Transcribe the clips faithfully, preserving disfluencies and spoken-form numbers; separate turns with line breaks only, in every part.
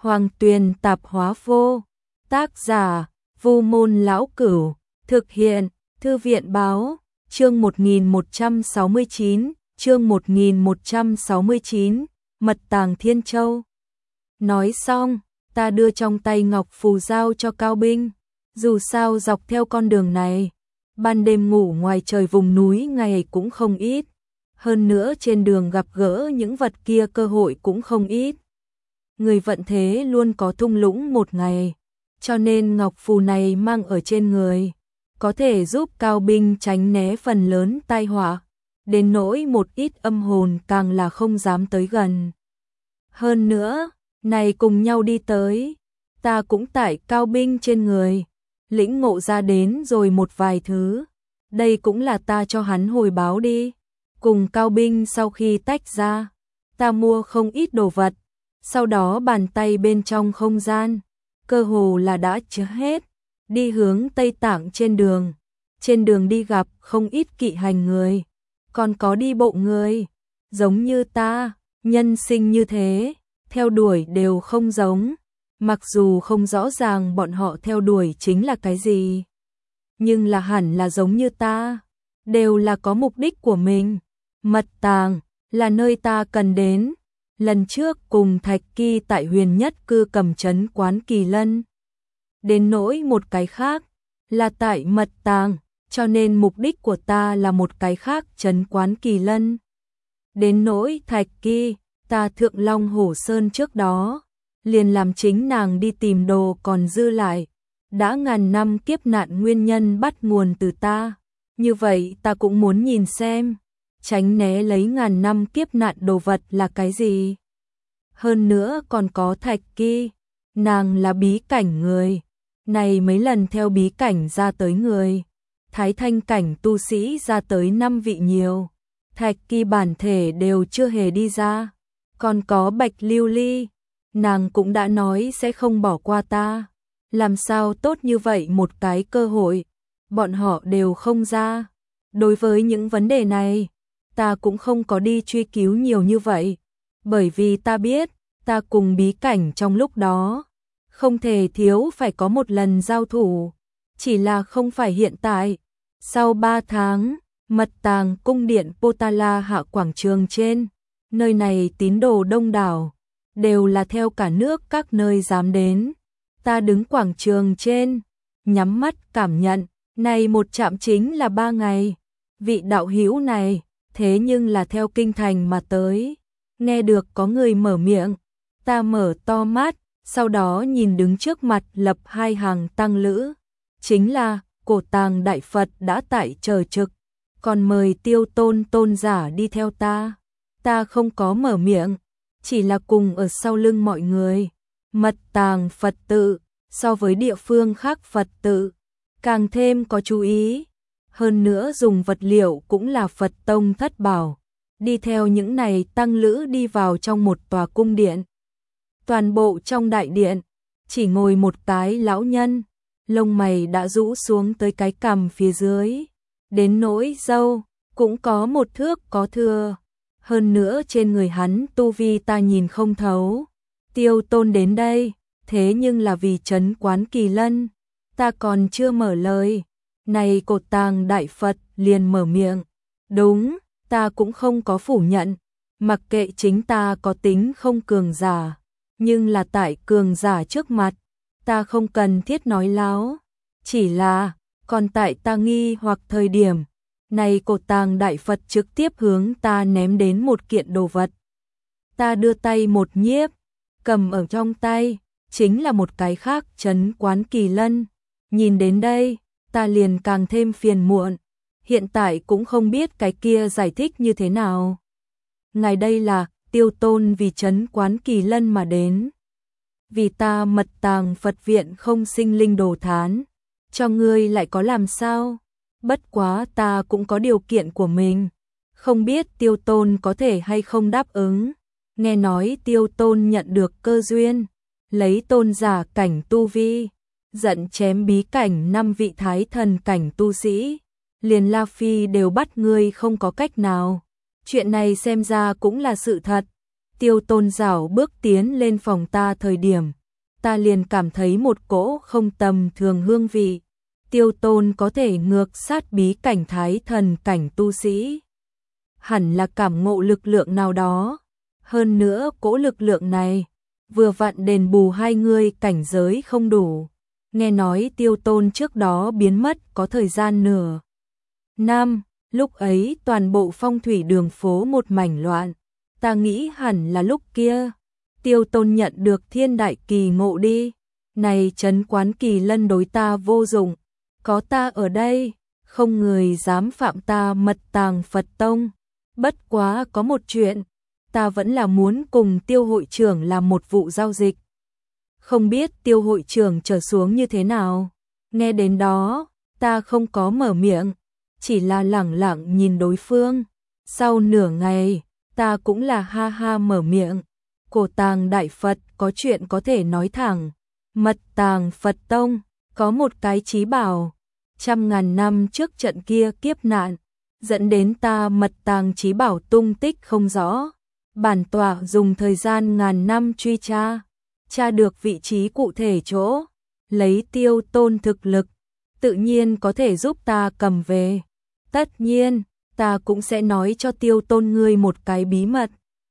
Hoàng Tuyền Tạp Hóa Vô. Tác giả: Vu Môn Lão Cửu. Thực hiện: Thư viện Báo. Chương một nghìn một trăm sáu mươi chín, chương một nghìn một trăm sáu mươi chín, Mật tàng Thiên Châu. Nói xong, ta đưa trong tay ngọc phù giao cho Cao Binh. Dù sao dọc theo con đường này, ban đêm ngủ ngoài trời vùng núi ngày cũng không ít. Hơn nữa trên đường gặp gỡ những vật kia cơ hội cũng không ít. Người vận thế luôn có thung lũng một ngày, cho nên ngọc phù này mang ở trên người, có thể giúp Cao Binh tránh né phần lớn tai họa, đến nỗi một ít âm hồn càng là không dám tới gần. Hơn nữa, này cùng nhau đi tới, ta cũng tại Cao Binh trên người, lĩnh ngộ ra đến rồi một vài thứ, đây cũng là ta cho hắn hồi báo đi. Cùng Cao Binh sau khi tách ra, ta mua không ít đồ vật, sau đó bàn tay bên trong không gian, cơ hồ là đã chứa hết, đi hướng Tây Tạng trên đường. Trên đường đi gặp không ít kỵ hành người, còn có đi bộ người, giống như ta, nhân sinh như thế, theo đuổi đều không giống, mặc dù không rõ ràng bọn họ theo đuổi chính là cái gì, nhưng là hẳn là giống như ta, đều là có mục đích của mình. Mật tàng là nơi ta cần đến. Lần trước cùng Thạch Kỳ tại Huyền Nhất Cư cầm trấn Quán Kỳ Lân. Đến nỗi một cái khác là tại mật tàng, cho nên mục đích của ta là một cái khác trấn Quán Kỳ Lân. Đến nỗi Thạch Kỳ, ta Thượng Long Hổ Sơn trước đó, liền làm chính nàng đi tìm đồ còn dư lại. Đã ngàn năm kiếp nạn nguyên nhân bắt nguồn từ ta. Như vậy ta cũng muốn nhìn xem, tránh né lấy ngàn năm kiếp nạn đồ vật là cái gì. Hơn nữa còn có Thạch Kỳ, nàng là bí cảnh người, này mấy lần theo bí cảnh ra tới người, thái thanh cảnh tu sĩ ra tới năm vị nhiều, Thạch Kỳ bản thể đều chưa hề đi ra. Còn có Bạch Lưu Ly, nàng cũng đã nói sẽ không bỏ qua ta, làm sao tốt như vậy một cái cơ hội, bọn họ đều không ra. Đối với những vấn đề này, ta cũng không có đi truy cứu nhiều như vậy, bởi vì ta biết, ta cùng bí cảnh trong lúc đó, không thể thiếu phải có một lần giao thủ, chỉ là không phải hiện tại. Sau ba tháng, mật tàng cung điện Potala hạ quảng trường trên, nơi này tín đồ đông đảo, đều là theo cả nước các nơi dám đến. Ta đứng quảng trường trên, nhắm mắt cảm nhận, này một chạm chính là ba ngày. Vị đạo hữu này, thế nhưng là theo kinh thành mà tới. Nghe được có người mở miệng, ta mở to mắt, sau đó nhìn đứng trước mặt lập hai hàng tăng lữ. Chính là, Cổ Tàng Đại Phật đã tại chờ trực, còn mời Tiêu Tôn tôn giả đi theo ta. Ta không có mở miệng, chỉ là cùng ở sau lưng mọi người. Mật tàng Phật tự, so với địa phương khác Phật tự, càng thêm có chú ý. Hơn nữa dùng vật liệu cũng là Phật tông thất bảo. Đi theo những này tăng lữ đi vào trong một tòa cung điện. Toàn bộ trong đại điện, chỉ ngồi một cái lão nhân, lông mày đã rũ xuống tới cái cằm phía dưới. Đến nỗi râu, cũng có một thước có thừa. Hơn nữa trên người hắn tu vi ta nhìn không thấu. Tiêu Tôn đến đây, thế nhưng là vì trấn Quán Kỳ Lân. Ta còn chưa mở lời, này Cổ Tàng Đại Phật liền mở miệng. Đúng, ta cũng không có phủ nhận, mặc kệ chính ta có tính không cường giả, nhưng là tại cường giả trước mặt, ta không cần thiết nói láo. Chỉ là, còn tại ta nghi hoặc thời điểm, này Cổ Tàng Đại Phật trực tiếp hướng ta ném đến một kiện đồ vật. Ta đưa tay một nhiếp, cầm ở trong tay, chính là một cái khác trấn Quán Kỳ Lân. Nhìn đến đây, ta liền càng thêm phiền muộn, hiện tại cũng không biết cái kia giải thích như thế nào. Ngài đây là, Tiêu Tôn vì trấn Quán Kỳ Lân mà đến. Vì ta mật tàng Phật viện không sinh linh đồ thán, cho ngươi lại có làm sao? Bất quá ta cũng có điều kiện của mình, không biết Tiêu Tôn có thể hay không đáp ứng. Nghe nói Tiêu Tôn nhận được cơ duyên, lấy tôn giả cảnh tu vi, giận chém bí cảnh năm vị thái thần cảnh tu sĩ, liền La Phi đều bắt ngươi không có cách nào. Chuyện này xem ra cũng là sự thật. Tiêu Tôn rảo bước tiến lên phòng ta thời điểm, ta liền cảm thấy một cỗ không tầm thường hương vị. Tiêu Tôn có thể ngược sát bí cảnh thái thần cảnh tu sĩ. Hẳn là cảm ngộ lực lượng nào đó. Hơn nữa cỗ lực lượng này, vừa vặn đền bù hai người cảnh giới không đủ. Nghe nói Tiêu Tôn trước đó biến mất có thời gian nửa năm, lúc ấy toàn bộ phong thủy đường phố một mảnh loạn. Ta nghĩ hẳn là lúc kia, Tiêu Tôn nhận được thiên đại kỳ ngộ đi. Này trấn quán kỳ lân đối ta vô dụng, có ta ở đây, không người dám phạm ta mật tàng Phật Tông. Bất quá có một chuyện, ta vẫn là muốn cùng Tiêu hội trưởng làm một vụ giao dịch. Không biết Tiêu hội trưởng trở xuống như thế nào. Nghe đến đó, ta không có mở miệng, chỉ là lẳng lặng nhìn đối phương. Sau nửa ngày, ta cũng là ha ha mở miệng. Cổ tàng Đại Phật có chuyện có thể nói thẳng. Mật tàng Phật Tông có một cái chí bảo, trăm ngàn năm trước trận kia kiếp nạn, dẫn đến ta mật tàng chí bảo tung tích không rõ. Bản tọa dùng thời gian ngàn năm truy tra, tra được vị trí cụ thể chỗ, lấy Tiêu Tôn thực lực, tự nhiên có thể giúp ta cầm về. Tất nhiên, ta cũng sẽ nói cho Tiêu Tôn ngươi một cái bí mật.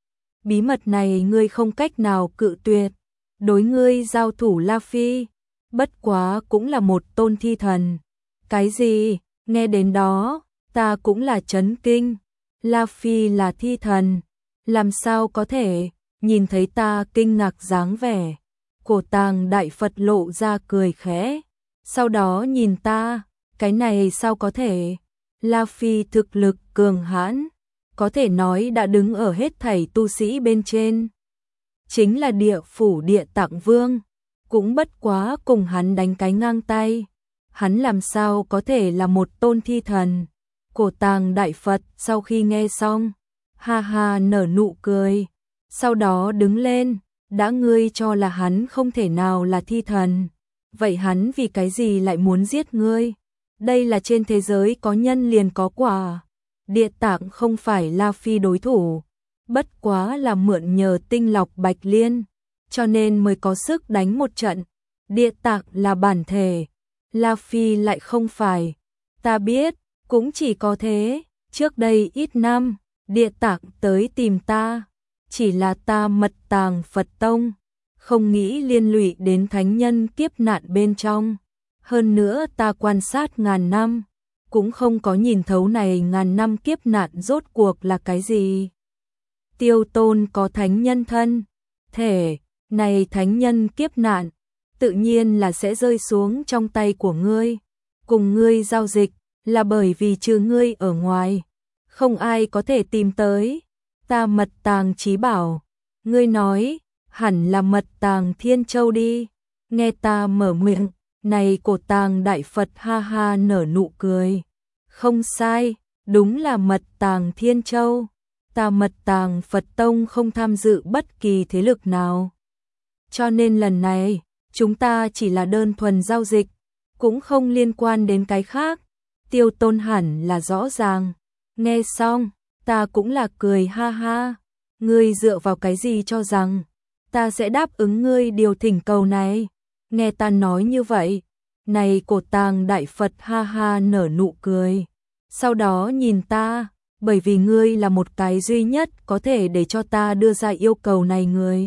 Bí mật này ngươi không cách nào cự tuyệt. Đối ngươi giao thủ La Phi, bất quá cũng là một tôn thi thần. Cái gì? Nghe đến đó, ta cũng là chấn kinh. La Phi là thi thần, làm sao có thể? Nhìn thấy ta kinh ngạc dáng vẻ, Cổ tàng Đại Phật lộ ra cười khẽ, sau đó nhìn ta, cái này sao có thể? La Phi thực lực cường hãn, có thể nói đã đứng ở hết thảy tu sĩ bên trên. Chính là địa phủ địa tạng vương, cũng bất quá cùng hắn đánh cái ngang tay. Hắn làm sao có thể là một tôn thi thần? Cổ tàng Đại Phật sau khi nghe xong, ha ha nở nụ cười, sau đó đứng lên, đã ngươi cho là hắn không thể nào là thi thần, vậy hắn vì cái gì lại muốn giết ngươi? Đây là trên thế giới có nhân liền có quả. Địa tạng không phải La Phi đối thủ, bất quá là mượn nhờ tinh lọc bạch liên, cho nên mới có sức đánh một trận. Địa tạng là bản thể, La Phi lại không phải. Ta biết, cũng chỉ có thế. Trước đây ít năm, địa tạng tới tìm ta, chỉ là ta mật tàng Phật Tông, không nghĩ liên lụy đến thánh nhân kiếp nạn bên trong. Hơn nữa ta quan sát ngàn năm, cũng không có nhìn thấu này ngàn năm kiếp nạn rốt cuộc là cái gì. Tiêu Tôn có thánh nhân thân thể, này thánh nhân kiếp nạn, tự nhiên là sẽ rơi xuống trong tay của ngươi. Cùng ngươi giao dịch, là bởi vì trừ ngươi ở ngoài, không ai có thể tìm tới. Ta mật tàng chí bảo, ngươi nói, hẳn là mật tàng Thiên Châu đi. Nghe ta mở miệng, này Cổ tàng Đại Phật ha ha nở nụ cười. Không sai, đúng là mật tàng Thiên Châu. Ta mật tàng Phật Tông không tham dự bất kỳ thế lực nào. Cho nên lần này, chúng ta chỉ là đơn thuần giao dịch, cũng không liên quan đến cái khác. Tiêu Tôn hẳn là rõ ràng. Nghe xong, ta cũng là cười ha ha. Ngươi dựa vào cái gì cho rằng ta sẽ đáp ứng ngươi điều thỉnh cầu này? Nghe ta nói như vậy, này Cổ tàng Đại Phật ha ha nở nụ cười. Sau đó nhìn ta, bởi vì ngươi là một cái duy nhất có thể để cho ta đưa ra yêu cầu này người.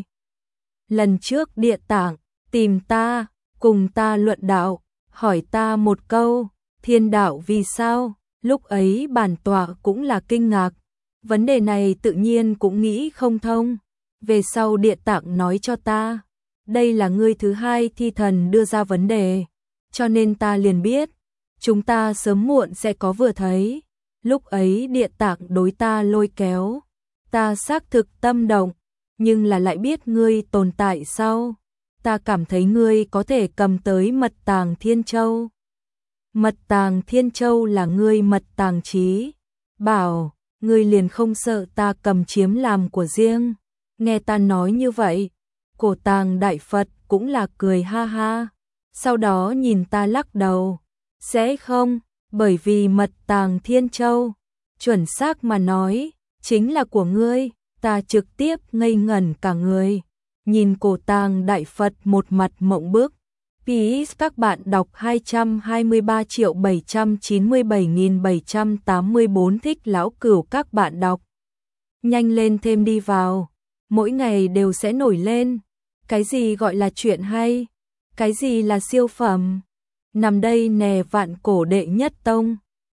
Lần trước địa tạng tìm ta, cùng ta luận đạo, hỏi ta một câu, thiên đạo vì sao? Lúc ấy bản tọa cũng là kinh ngạc. Vấn đề này tự nhiên cũng nghĩ không thông. Về sau địa tạng nói cho ta, đây là ngươi thứ hai thi thần đưa ra vấn đề, cho nên ta liền biết, chúng ta sớm muộn sẽ có vừa thấy. Lúc ấy địa tạng đối ta lôi kéo, ta xác thực tâm động, nhưng là lại biết ngươi tồn tại sau. Ta cảm thấy ngươi có thể cầm tới mật tàng Thiên Châu. Mật tàng Thiên Châu là ngươi mật tàng chí bảo, ngươi liền không sợ ta cầm chiếm làm của riêng. Nghe ta nói như vậy, Cổ tàng Đại Phật cũng là cười ha ha, sau đó nhìn ta lắc đầu. Sẽ không, bởi vì mật tàng Thiên Châu, chuẩn xác mà nói, chính là của ngươi. Ta trực tiếp ngây ngẩn cả người, nhìn Cổ Tàng Đại Phật một mặt mộng bức. pê ét các bạn đọc hai trăm hai mươi ba triệu bảy trăm chín mươi bảy nghìn bảy trăm tám mươi tư thích lão cửu các bạn đọc. Nhanh lên thêm đi vào, mỗi ngày đều sẽ nổi lên. Cái gì gọi là chuyện hay? Cái gì là siêu phẩm? Nằm đây nè vạn cổ đệ nhất tông.